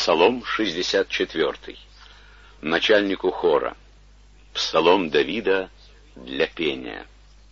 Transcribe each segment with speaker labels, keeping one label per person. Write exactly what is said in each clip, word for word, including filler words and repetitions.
Speaker 1: Псалом шестьдесят четвёртый. Начальнику хора. Псалом Давида для пения.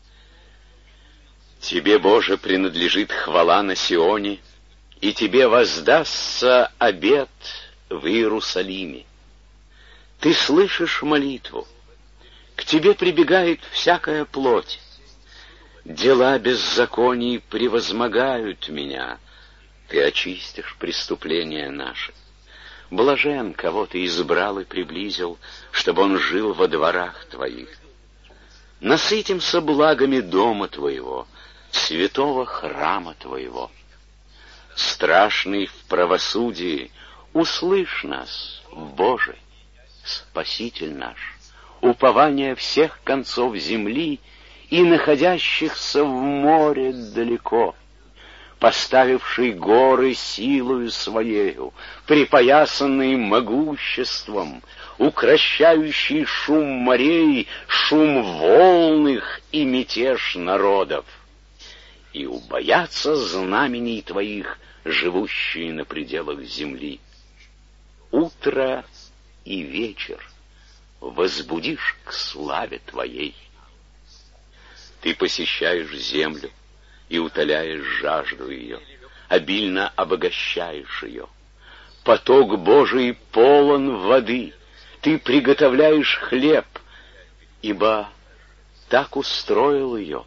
Speaker 1: Тебе, Боже, принадлежит хвала на Сионе, и Тебе воздастся обет в Иерусалиме. Ты слышишь молитву, к Тебе прибегает всякая плоть. Дела беззаконий превозмогают меня, Ты очистишь преступления наши. Блажен, кого Ты избрал и приблизил, чтобы он жил во дворах Твоих. Насытимся благами дома Твоего, святого храма Твоего. Страшный в правосудии, услышь нас, Боже, Спаситель наш, упование всех концов земли и находящихся в море далеко, поставивший горы силою Своею, припоясанный могуществом, укрощающий шум морей, шум волн их и мятеж народов. И убоятся знамений Твоих, живущие на пределах земли. Утро и вечер возбудишь к славе Твоей. Ты посещаешь землю и утоляешь жажду ее, обильно обогащаешь ее. Поток Божий полон воды, Ты приготовляешь хлеб, ибо так устроил ее.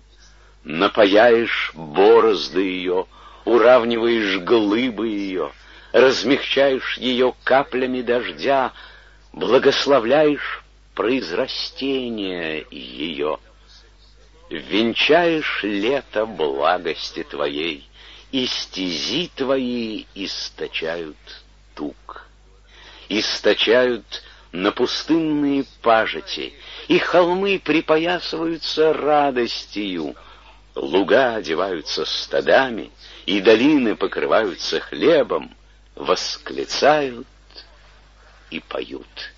Speaker 1: Напаяешь борозды ее, уравниваешь глыбы ее, размягчаешь ее каплями дождя, благословляешь произрастение ее. Венчаешь лето благости Твоей, и стези Твои источают тук. Источают на пустынные пажити, и холмы припоясываются радостью, луга одеваются стадами, и долины покрываются хлебом, восклицают и поют.